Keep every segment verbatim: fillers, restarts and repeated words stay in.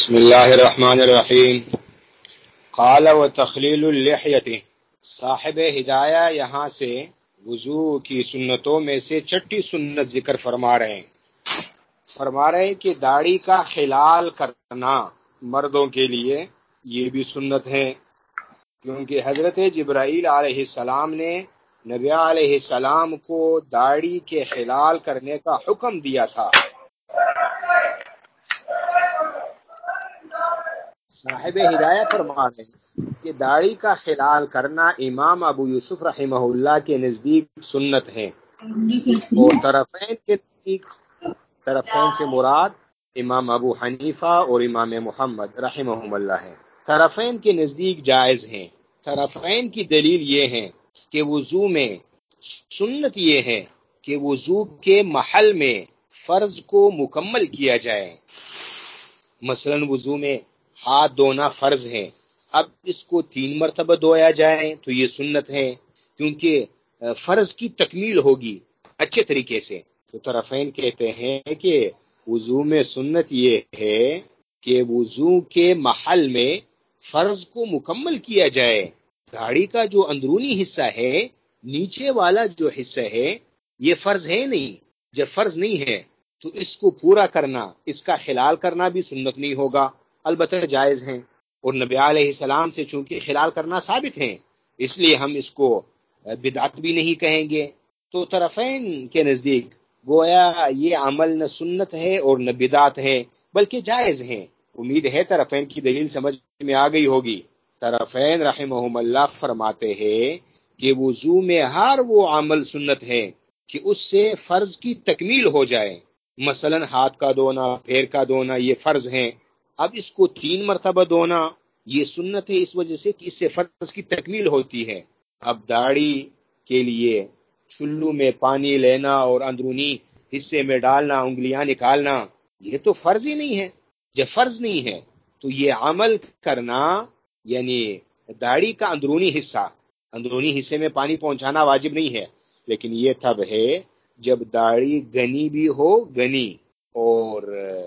بسم اللہ الرحمن الرحیم. قال و تخلیل اللحیت. صاحب ہدایہ یہاں سے وضو کی سنتوں میں سے چھٹی سنت ذکر فرما رہے ہیں. فرما رہے ہیں کہ داڑھی کا خلال کرنا مردوں کے لیے یہ بھی سنت ہے، کیونکہ حضرت جبرائیل علیہ السلام نے نبی علیہ السلام کو داڑھی کے خلال کرنے کا حکم دیا تھا. صاحب ہدایہ فرما رہے ہیں کہ داڑھی کا خلال کرنا امام ابو یوسف رحمہ اللہ کے نزدیک سنت ہے، اور طرفین کے نزدیک، طرفین سے مراد امام ابو حنیفہ اور امام محمد رحمہم اللہ ہے، طرفین کے نزدیک جائز ہیں. طرفین کی دلیل یہ ہے کہ وضو میں سنت یہ ہے کہ وضو کے محل میں فرض کو مکمل کیا جائے. مثلا وضو میں ہاتھ دھونا فرض ہے، اب اس کو تین مرتبہ دھویا جائے تو یہ سنت ہے، کیونکہ فرض کی تکمیل ہوگی اچھے طریقے سے. تو طرفین کہتے ہیں کہ وضو میں سنت یہ ہے کہ وضو کے محل میں فرض کو مکمل کیا جائے. داڑھی کا جو اندرونی حصہ ہے، نیچے والا جو حصہ ہے، یہ فرض ہے نہیں. جب فرض نہیں ہے تو اس کو پورا کرنا، اس کا خلال کرنا بھی سنت نہیں ہوگا، البتہ جائز ہیں. اور نبی علیہ السلام سے چونکہ خلال کرنا ثابت ہے، اس لیے ہم اس کو بدعت بھی نہیں کہیں گے. تو طرفین کے نزدیک گویا یہ عمل نہ سنت ہے اور نہ بدعت ہے، بلکہ جائز ہیں. امید ہے طرفین کی دلیل سمجھ میں آ گئی ہوگی. طرفین رحمہم اللہ فرماتے ہیں کہ وضو میں ہر وہ عمل سنت ہے کہ اس سے فرض کی تکمیل ہو جائے. مثلا ہاتھ کا دھونا، پیر کا دھونا، یہ فرض ہیں. اب اس کو تین مرتبہ دھونا یہ سنت ہے، اس وجہ سے کہ اس سے فرض کی تکمیل ہوتی ہے. اب داڑھی کے لیے چلو میں پانی لینا اور اندرونی حصے میں ڈالنا، انگلیاں نکالنا، یہ تو فرض ہی نہیں ہے. جب فرض نہیں ہے تو یہ عمل کرنا، یعنی داڑھی کا اندرونی حصہ اندرونی حصے میں پانی پہنچانا واجب نہیں ہے، لیکن یہ تب ہے جب داڑھی گھنی بھی ہو، گھنی اور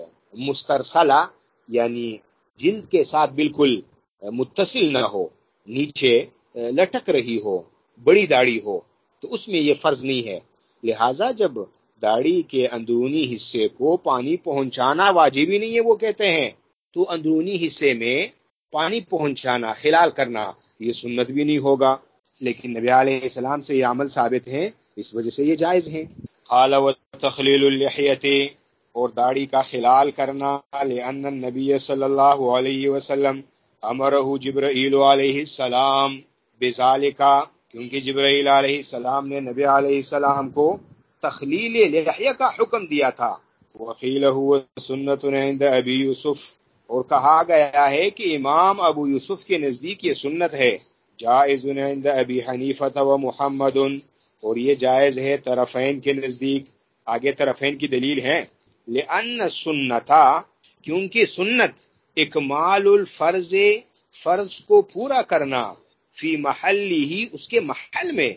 مسترسلہ، یعنی جلد کے ساتھ بالکل متصل نہ ہو، نیچے لٹک رہی ہو، بڑی داڑھی ہو، تو اس میں یہ فرض نہیں ہے. لہٰذا جب داڑھی کے اندرونی حصے کو پانی پہنچانا واجب ہی نہیں ہے، وہ کہتے ہیں، تو اندرونی حصے میں پانی پہنچانا، خلال کرنا، یہ سنت بھی نہیں ہوگا. لیکن نبی علیہ السلام سے یہ عمل ثابت ہے، اس وجہ سے یہ جائز ہیں. قال وتخلیل اللحیۃ، اور داڑھی کا خلال کرنا، لأن النبی صلی اللہ علیہ وسلم امرہ جبرائیل علیہ السلام بذالک، کیونکہ جبرائیل علیہ السلام نے نبی علیہ السلام کو تخلیل لحیہ کا حکم دیا تھا. وقیل هو سنت عند ابی یوسف، اور کہا گیا ہے کہ امام ابو یوسف کے نزدیک یہ سنت ہے. جائز عند ابی حنیفہ و محمد، اور یہ جائز ہے طرفین کے نزدیک. آگے طرفین کی دلیل ہے. لأن سنتا، کیونکہ سنت اکمال الفرض، فرض کو پورا کرنا، فی محلی ہی، اس کے محل میں،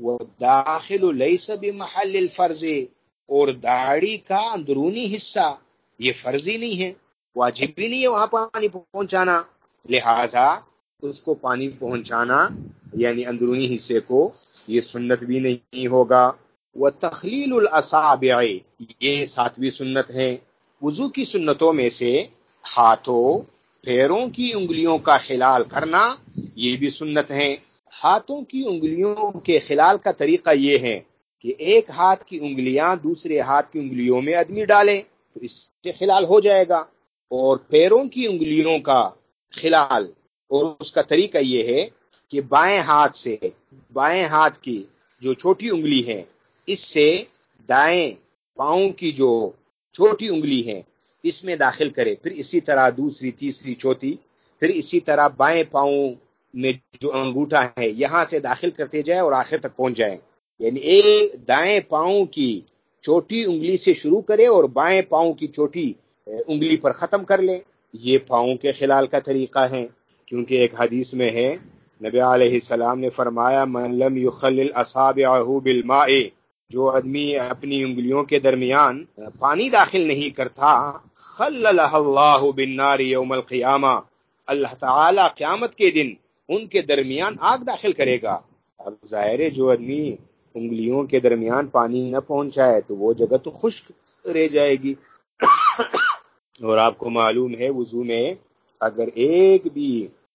والداخل لیس بمحل الفرض، اور داڑھی کا اندرونی حصہ یہ فرض ہی نہیں ہے، واجب بھی نہیں ہے وہاں پانی پہنچانا. لہذا اس کو پانی پہنچانا، یعنی اندرونی حصے کو، یہ سنت بھی نہیں ہوگا. وتخلیل الاصابع، یہ ساتویں سنت ہے. وضو کی سنتوں میں سے ہاتھوں، پیروں کی انگلیوں کا خلال کرنا یہ بھی سنت ہے. ہاتھوں کی انگلیوں کے خلال کا طریقہ یہ ہے کہ ایک ہاتھ کی انگلیاں دوسرے ہاتھ کی انگلیوں میں آدمی ڈالے تو اس سے خلال ہو جائے گا. اور پیروں کی انگلیوں کا خلال، اور اس کا طریقہ یہ ہے کہ بائیں ہاتھ سے، بائیں ہاتھ کی جو چھوٹی انگلی ہے، اس سے دائیں پاؤں کی جو چھوٹی انگلی ہے اس میں داخل کرے، پھر اسی طرح دوسری، تیسری، چوتھی، پھر اسی طرح بائیں پاؤں میں جو انگوٹھا ہے یہاں سے داخل کرتے جائے اور آخر تک پہنچ جائے. یعنی ایک دائیں پاؤں کی چھوٹی انگلی سے شروع کرے اور بائیں پاؤں کی چھوٹی انگلی پر ختم کر لے. یہ پاؤں کے خلال کا طریقہ ہے، کیونکہ ایک حدیث میں ہے نبی علیہ السلام نے فرمایا من لم یخلل اصابعہ بالماء، جو آدمی اپنی انگلیوں کے درمیان پانی داخل نہیں کرتا خللہ اللہ بالنار یوم القیامہ، اللہ تعالی قیامت کے دن ان کے درمیان آگ داخل کرے گا۔ اب ظاہر ہے جو آدمی انگلیوں کے درمیان پانی نہ پہنچائے تو وہ جگہ تو خشک رہ جائے گی۔ اور آپ کو معلوم ہے وضو میں اگر ایک بھی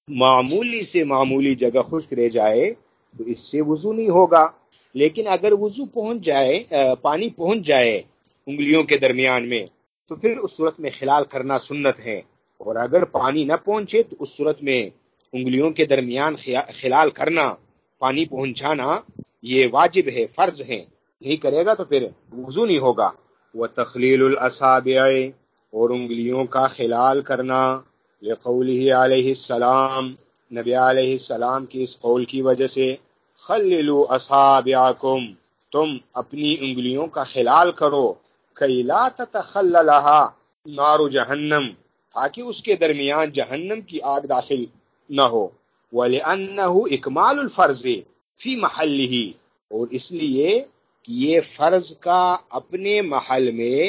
معمولی سے معمولی جگہ خشک رہ جائے تو اس سے وضو نہیں ہوگا، لیکن اگر وضو پہنچ جائے پانی پہنچ جائے انگلیوں کے درمیان میں تو پھر اس صورت میں خلال کرنا سنت ہے، اور اگر پانی نہ پہنچے تو اس صورت میں انگلیوں کے درمیان خلال کرنا، پانی پہنچانا یہ واجب ہے، فرض ہے، نہیں کرے گا تو پھر وضو نہیں ہوگا۔ وتخلیل الاصابع، اور انگلیوں کا خلال کرنا، لقولہ علیہ السلام، نبی علیہ السلام کی اس قول کی وجہ سے، خللوا اصابعکم، تم اپنی انگلیوں کا خلال کرو، کئی لا تتخللها نار جہنم، تاکہ اس کے درمیان جہنم کی آگ داخل نہ ہو، وَلِأَنَّهُ اکمال الفرض فی محلہ، اور اس لیے کہ یہ فرض کا اپنے محل میں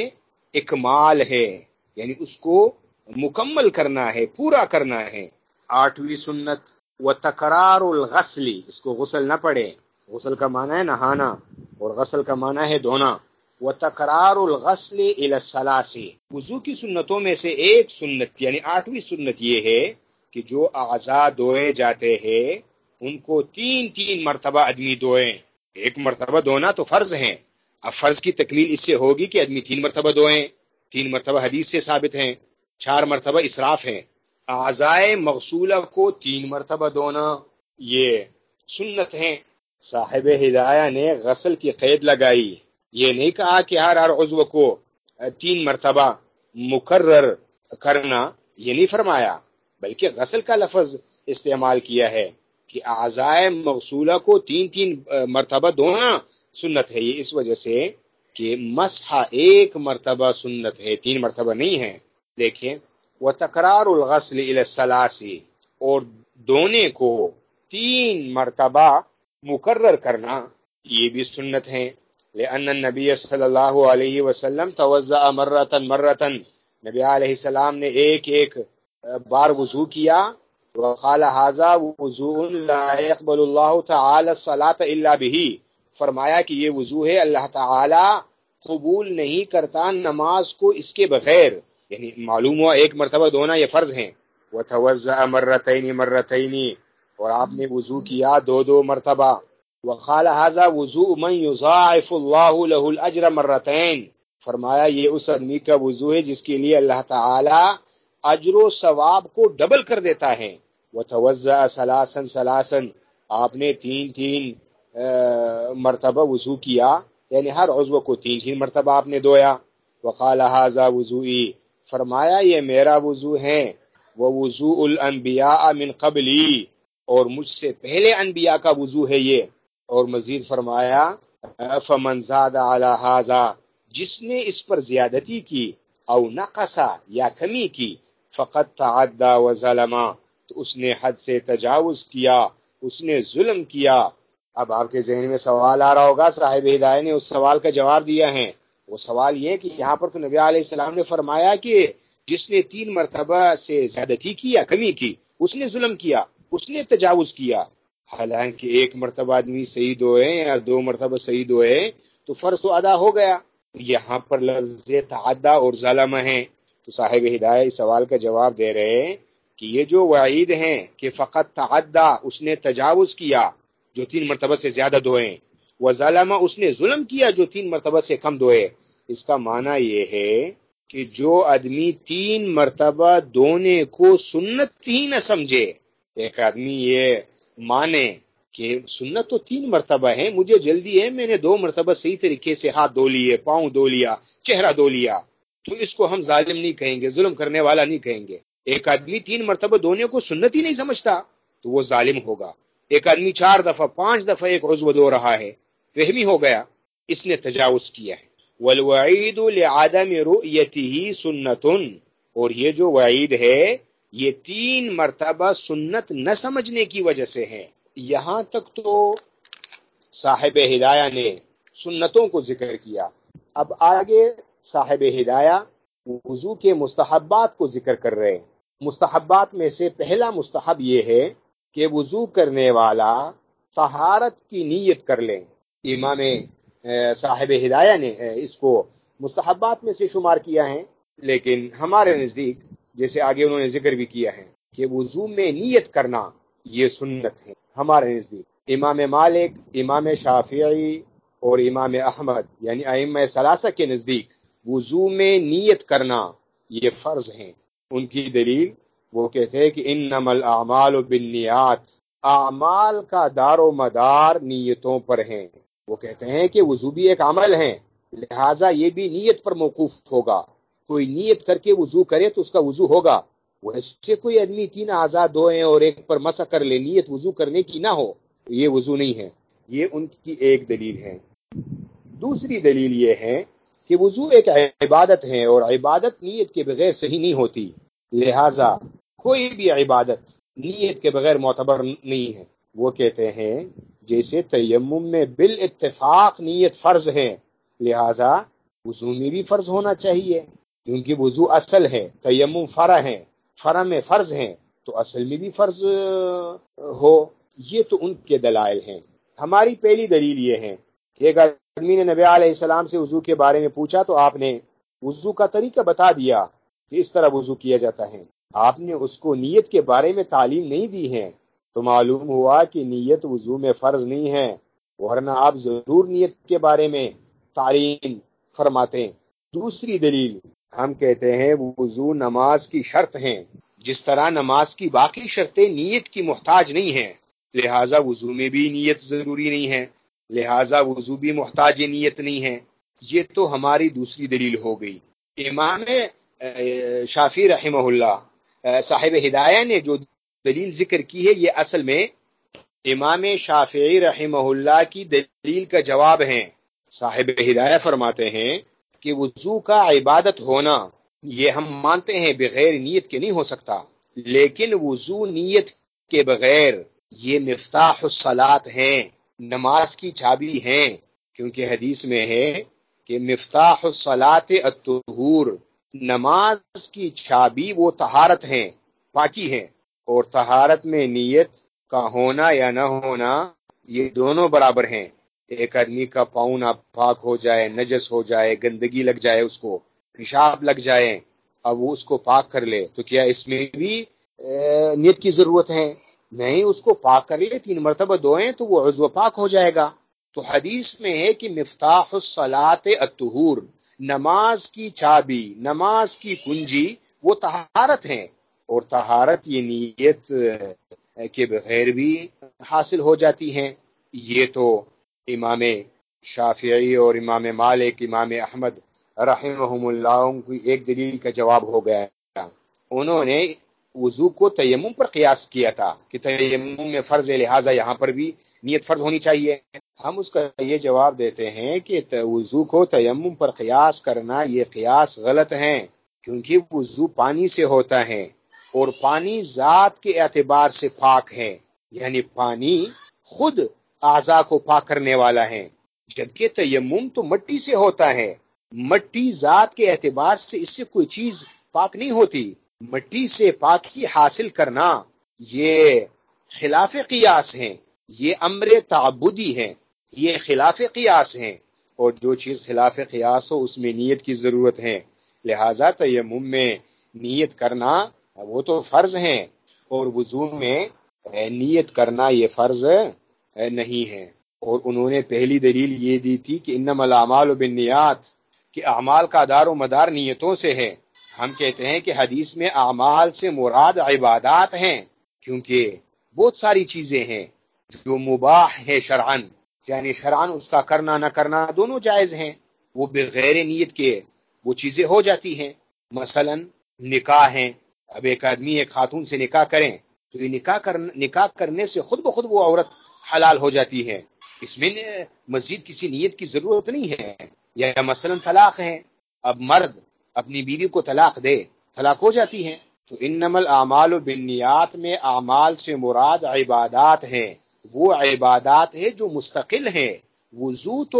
اکمال ہے، یعنی اس کو مکمل کرنا ہے، پورا کرنا ہے۔ آٹھویں سنت وتکرار الغسل، اس کو غسل نہ پڑھے، غسل کا معنی ہے نہانا اور غسل کا معنی ہے دھونا۔ وتکرار الغسل الی الثلاث، وضو کی سنتوں میں سے ایک سنت یعنی آٹھویں سنت یہ ہے کہ جو اعضاء دھوئے جاتے ہیں ان کو تین تین مرتبہ آدمی دھوئیں۔ ایک مرتبہ دھونا تو فرض ہے، اب فرض کی تکمیل اس سے ہوگی کہ آدمی تین مرتبہ دھوئیں، تین مرتبہ حدیث سے ثابت ہیں، چار مرتبہ اسراف ہیں۔ اعضاء مغسولہ کو تین مرتبہ دھونا یہ سنت ہیں۔ صاحب ہدایہ نے غسل کی قید لگائی، یہ نہیں کہا کہ ہر ہر عضو کو تین مرتبہ مکرر کرنا، یہ نہیں فرمایا، بلکہ غسل کا لفظ استعمال کیا ہے کہ اعضاء مغسولہ کو تین تین مرتبہ دھونا سنت ہے، یہ اس وجہ سے کہ مسح ایک مرتبہ سنت ہے، تین مرتبہ نہیں ہے۔ دیکھیں وتکرار الغسل الی الثلاث، اور دھونے کو تین مرتبہ مکرر کرنا یہ بھی سنت ہے۔ لأن النبی صلی اللہ علیہ وسلم توضأ مرتن مرتن، نبی علیہ السلام نے ایک ایک بار وضو کیا، وقال ھذا وضوء لا يقبل اللہ تعالی الصلاۃ الا به، فرمایا کہ یہ وضو ہے اللہ تعالی قبول نہیں کرتا نماز کو اس کے بغیر، یعنی معلوم ہوا ایک مرتبہ دھونا یہ فرض ہے۔ وتوضأ مرتين مرتين، اور آپ نے وضو کیا دو دو مرتبہ۔ وقال ھذا وضوء من يضاعف الله له الاجر مرتين، فرمایا یہ اس آدمی کا وضو ہے جس کے لیے اللہ تعالی اجر و ثواب کو ڈبل کر دیتا ہے۔ وتوضأ ثلاثا ثلاثا، آپ نے تین تین مرتبہ وضو کیا، یعنی ہر عضو کو تین تین مرتبہ آپ نے دھویا۔ وقال ھذا وضوئی، فرمایا یہ میرا وضو ہے، ووضوء الانبیاء من قبلی، اور مجھ سے پہلے انبیاء کا وضو ہے یہ۔ اور مزید فرمایا فمن زاد علی ھذا، جس نے اس پر زیادتی کی، او نقصا یا کمی کی، فقد تعدى وظلم، تو اس نے حد سے تجاوز کیا، اس نے ظلم کیا۔ اب آپ کے ذہن میں سوال آ رہا ہوگا، صاحب ہدایہ نے اس سوال کا جواب دیا ہے۔ وہ سوال یہ کہ یہاں پر تو نبی علیہ السلام نے فرمایا کہ جس نے تین مرتبہ سے زیادتی کی یا کمی کی اس نے ظلم کیا، اس نے تجاوز کیا، حالانکہ ایک مرتبہ آدمی صحیح دھوئے یا دو مرتبہ صحیح دھوئے تو فرض تو ادا ہو گیا۔ یہاں پر لفظ تعدی اور ظلم ہے، تو صاحب ہدایہ اس سوال کا جواب دے رہے ہیں کہ یہ جو وعید ہیں کہ فقط تعدی، اس نے تجاوز کیا جو تین مرتبہ سے زیادہ دھوئے، وظلم، اس نے ظلم کیا جو تین مرتبہ سے کم دھوئے، اس کا معنی یہ ہے کہ جو آدمی تین مرتبہ دھونے کو سنت ہی نہ سمجھے، ایک آدمی یہ مانے کہ سنت تو تین مرتبہ ہے، مجھے جلدی ہے، میں نے دو مرتبہ صحیح طریقے سے ہاتھ دھو لیے، پاؤں دھو لیا، چہرہ دھو لیا، تو اس کو ہم ظالم نہیں کہیں گے، ظلم کرنے والا نہیں کہیں گے۔ ایک آدمی تین مرتبہ دھونے کو سنت ہی نہیں سمجھتا تو وہ ظالم ہوگا۔ ایک آدمی چار دفعہ پانچ دفعہ ایک عضو دھو رہا ہے، وہمی ہو گیا، اس نے تجاوز کیا ہے۔ والوعید لعدم رؤیتہ سنت، اور یہ جو وعید ہے یہ تین مرتبہ سنت نہ سمجھنے کی وجہ سے ہے۔ یہاں تک تو صاحب ہدایہ نے سنتوں کو ذکر کیا. اب آگے صاحب ہدایہ وضو کے مستحبات کو ذکر کر رہے ہیں. مستحبات میں سے پہلا مستحب یہ ہے کہ وضو کرنے والا طہارت کی نیت کر لیں. امام صاحب ہدایہ نے اس کو مستحبات میں سے شمار کیا ہے، لیکن ہمارے نزدیک جیسے آگے انہوں نے ذکر بھی کیا ہے کہ وضو میں نیت کرنا یہ سنت ہے. ہمارے نزدیک امام مالک، امام شافعی اور امام احمد یعنی ائمہ ثلاثہ کے نزدیک وضو میں نیت کرنا یہ فرض ہے. ان کی دلیل وہ کہتے ہیں کہ انما الاعمال بالنیات، اعمال کا دار و مدار نیتوں پر ہیں. وہ کہتے ہیں کہ وضو بھی ایک عمل ہے، لہٰذا یہ بھی نیت پر موقوف ہوگا. کوئی نیت کر کے وضو کرے تو اس کا وضو ہوگا. ویسے کوئی آدمی تین اعضاء دھوئے اور ایک پر مسح کر لے، نیت وضو کرنے کی نہ ہو، یہ وضو نہیں ہے. یہ ان کی ایک دلیل ہے. دوسری دلیل یہ ہے کہ وضو ایک عبادت ہے اور عبادت نیت کے بغیر صحیح نہیں ہوتی، لہٰذا کوئی بھی عبادت نیت کے بغیر معتبر نہیں ہے. وہ کہتے ہیں جیسے تیمم میں بالاتفاق نیت فرض ہے، لہٰذا وضو میں بھی فرض ہونا چاہیے، کیونکہ وضو اصل ہے، تیمم فرع ہے، فرع میں فرض ہے تو اصل میں بھی فرض ہو. یہ تو ان کے دلائل ہیں. ہماری پہلی دلیل یہ ہے کہ ایک آدمی نے نبی علیہ السلام سے وضو کے بارے میں پوچھا تو آپ نے وضو کا طریقہ بتا دیا کہ اس طرح وضو کیا جاتا ہے. آپ نے اس کو نیت کے بارے میں تعلیم نہیں دی ہے، تو معلوم ہوا کہ نیت وضو میں فرض نہیں ہے، ورنہ آپ ضرور نیت کے بارے میں تعلیم فرماتے ہیں. دوسری دلیل ہم کہتے ہیں وضو نماز کی شرط ہیں، جس طرح نماز کی باقی شرطیں نیت کی محتاج نہیں ہیں، لہٰذا وضو میں بھی نیت ضروری نہیں ہے، لہٰذا وضو بھی محتاج نیت نہیں ہے. یہ تو ہماری دوسری دلیل ہو گئی. امام شافعی رحمہ اللہ صاحب ہدایہ نے جو دلیل ذکر کی ہے یہ اصل میں امام شافعی رحمہ اللہ کی دلیل کا جواب ہے. صاحب ہدایہ فرماتے ہیں کہ وضو کا عبادت ہونا یہ ہم مانتے ہیں بغیر نیت کے نہیں ہو سکتا، لیکن وضو نیت کے بغیر یہ مفتاح الصلاۃ ہے، نماز کی چابی ہے، کیونکہ حدیث میں ہے کہ مفتاح الصلاۃ الطہور، نماز کی چابی وہ طہارت ہے، پاکی ہے. اور طہارت میں نیت کا ہونا یا نہ ہونا یہ دونوں برابر ہیں. ایک آدمی کا پاؤں ناپاک ہو جائے، نجس ہو جائے، گندگی لگ جائے، اس کو پیشاب لگ جائے، اب وہ اس کو پاک کر لے تو کیا اس میں بھی نیت کی ضرورت ہے؟ نہیں، اس کو پاک کر لے، تین مرتبہ دھوئیں تو وہ عضو پاک ہو جائے گا. تو حدیث میں ہے کہ مفتاح الصلاۃ الطہور، نماز کی چابی، نماز کی کنجی وہ طہارت ہے، اور طہارت یہ نیت کے بغیر بھی حاصل ہو جاتی ہے. یہ تو امام شافعی اور امام مالک، امام احمد رحمہم اللہ کی ایک دلیل کا جواب ہو گیا. انہوں نے وضو کو تیمم پر قیاس کیا تھا کہ تیمم میں فرض ہے، لہٰذا یہاں پر بھی نیت فرض ہونی چاہیے. ہم اس کا یہ جواب دیتے ہیں کہ وضو کو تیمم پر قیاس کرنا یہ قیاس غلط ہے، کیونکہ وضو پانی سے ہوتا ہے اور پانی ذات کے اعتبار سے پاک ہے، یعنی پانی خود اعضاء کو پاک کرنے والا ہے، جبکہ تیمم تو مٹی سے ہوتا ہے. مٹی ذات کے اعتبار سے اس سے کوئی چیز پاک نہیں ہوتی. مٹی سے پاکی حاصل کرنا یہ خلاف قیاس ہے، یہ امر تعبدی ہے، یہ خلاف قیاس ہے، اور جو چیز خلاف قیاس ہو اس میں نیت کی ضرورت ہے. لہذا تیمم میں نیت کرنا وہ تو فرض ہے، اور وضو میں نیت کرنا یہ فرض نہیں ہے. اور انہوں نے پہلی دلیل یہ دی تھی کہ انما الاعمال بالنیات، کہ اعمال کا دار و مدار نیتوں سے ہے. ہم کہتے ہیں کہ حدیث میں اعمال سے مراد عبادات ہیں، کیونکہ بہت ساری چیزیں ہیں جو مباح ہے شرعن، یعنی شرعن اس کا کرنا نہ کرنا دونوں جائز ہیں، وہ بغیر نیت کے وہ چیزیں ہو جاتی ہیں. مثلا نکاح ہے، اب ایک آدمی ایک خاتون سے نکاح کریں تو یہ نکاح کر نکاح کرنے سے خود بخود وہ عورت حلال ہو جاتی ہے، اس میں مزید کسی نیت کی ضرورت نہیں ہے. یا مثلا طلاق ہے، اب مرد اپنی بیوی کو طلاق دے، طلاق ہو جاتی ہے. تو انما الاعمال بالنیات میں اعمال سے مراد عبادات ہیں، وہ عبادات ہے جو مستقل ہیں. وضو تو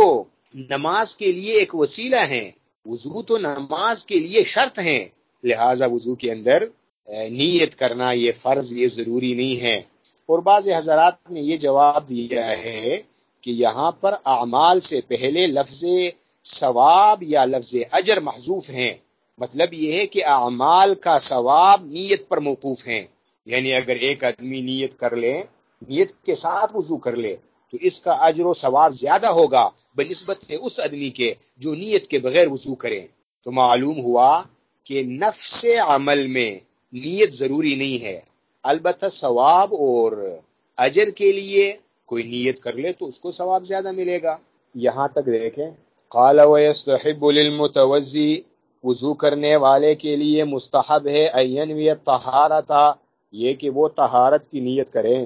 نماز کے لیے ایک وسیلہ ہیں، وضو تو نماز کے لیے شرط ہیں، لہذا وضو کے اندر نیت کرنا یہ فرض، یہ ضروری نہیں ہے۔ اور بعض حضرات نے یہ جواب دیا ہے کہ یہاں پر اعمال سے پہلے لفظ ثواب یا لفظ اجر محذوف ہیں، مطلب یہ ہے کہ اعمال کا ثواب نیت پر موقوف ہیں، یعنی اگر ایک آدمی نیت کر لے، نیت کے ساتھ وضو کر لے تو اس کا اجر و ثواب زیادہ ہوگا بنسبت اس آدمی کے جو نیت کے بغیر وضو کرے۔ تو معلوم ہوا کہ نفس عمل میں نیت ضروری نہیں ہے، البتہ ثواب اور اجر کے لیے کوئی نیت کر لے تو اس کو ثواب زیادہ ملے گا۔ یہاں تک دیکھیں، قال ويستحب للمتوضي، وضو کرنے والے کے لیے مستحب ہے این وی طہارت، یہ کہ وہ طہارت کی نیت کریں۔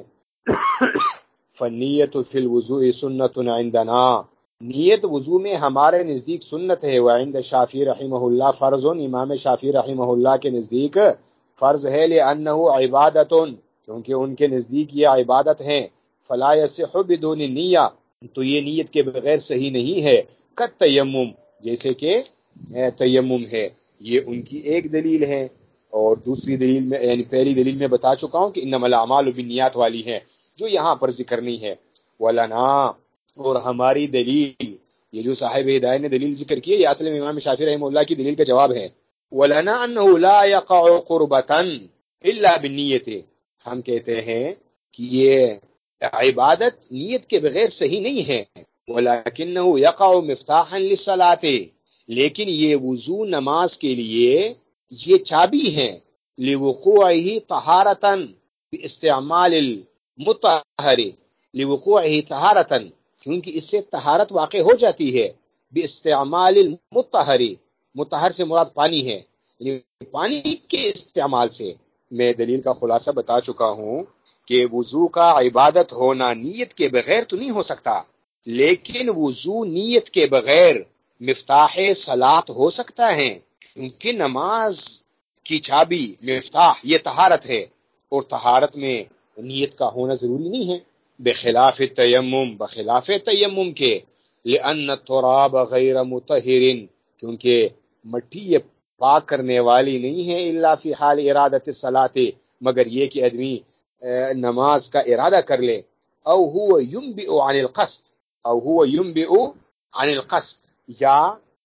فنیت فی الوضوء سنت عندنا، نیت وضو میں ہمارے نزدیک سنت ہے، وعند شافعی رحمہ اللہ فرض، امام شافعی رحمہ اللہ کے نزدیک فرض ہے، لأنہ عبادت، کیونکہ ان کے نزدیک یہ عبادت ہے، فلا یصح بدون نیہ، تو یہ نیت کے بغیر صحیح نہیں ہے، کت تیمم، جیسے کہ تیمم ہے، یہ ان کی ایک دلیل ہے۔ اور دوسری دلیل میں یعنی پہلی دلیل میں بتا چکا ہوں کہ انما الاعمال بالنیات والی ہے جو یہاں پر ذکر نہیں ہے۔ ولنا، اور ہماری دلیل، یہ جو صاحب ہدایت نے دلیل ذکر کی ہے یہ اصل میں امام شافعی رحمہ اللہ کی دلیل کا جواب ہے۔ ولنا انه لا يقع قربة الا بالنیة، ہم کہتے ہیں کہ یہ عبادت نیت کے بغیر صحیح نہیں ہے، ولکنه يقع مفتاحا للصلاة، لیکن یہ وضو نماز کے لیے یہ چابی ہے، لوقوعه طہارتا باستعمال المطہر، لوقوعه طہارتا، کیونکہ اس سے طہارت واقع ہو جاتی ہے، باستعمال المطہر، مطہر سے مراد پانی ہے، یعنی پانی کے استعمال سے۔ میں دلیل کا خلاصہ بتا چکا ہوں کہ وضو کا عبادت ہونا نیت کے بغیر تو نہیں ہو سکتا، لیکن وضو نیت کے بغیر مفتاح صلاۃ ہو سکتا ہے، کیونکہ نماز کی چابی مفتاح یہ طہارت ہے، اور طہارت میں نیت کا ہونا ضروری نہیں ہے، بخلاف تیمم، بخلاف تیمم کے، لأن التراب غیر مطہر، کیونکہ مٹی یہ پاک کرنے والی نہیں ہے، الا فی حال ارادت الصلاۃ، مگر یہ کہ آدمی نماز کا ارادہ کر لے، او هو ينبئ عن القصد، او هو ينبئ عن القصد، یا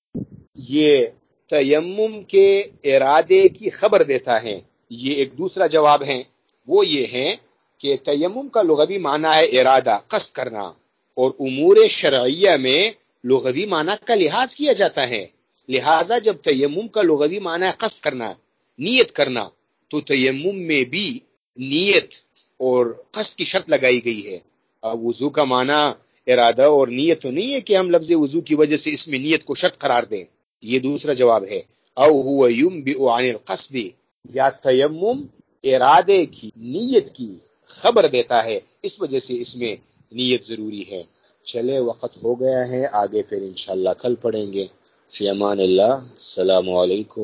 یہ تیمم کے ارادے کی خبر دیتا ہے۔ یہ ایک دوسرا جواب ہے، وہ یہ ہے کہ تیمم کا لغوی معنی ہے ارادہ، قصد کرنا، اور امور شرعیہ میں لغوی معنی کا لحاظ کیا جاتا ہے، لہذا جب تیمم کا لغوی معنی ہے قصد کرنا، نیت کرنا، تو تیمم میں بھی نیت اور قصد کی شرط لگائی گئی ہے۔ اب وضو کا معنی ارادہ اور نیت تو نہیں ہے کہ ہم لفظ وضو کی وجہ سے اس میں نیت کو شرط قرار دیں، یہ دوسرا جواب ہے۔ او هو ينبئ عن القصد، یا تیمم ارادے کی، نیت کی خبر دیتا ہے، اس وجہ سے اس میں نیت ضروری ہے۔ چلے وقت ہو گیا ہے، آگے پھر انشاءاللہ کل پڑھیں گے۔ فی امان اللہ، السلام علیکم۔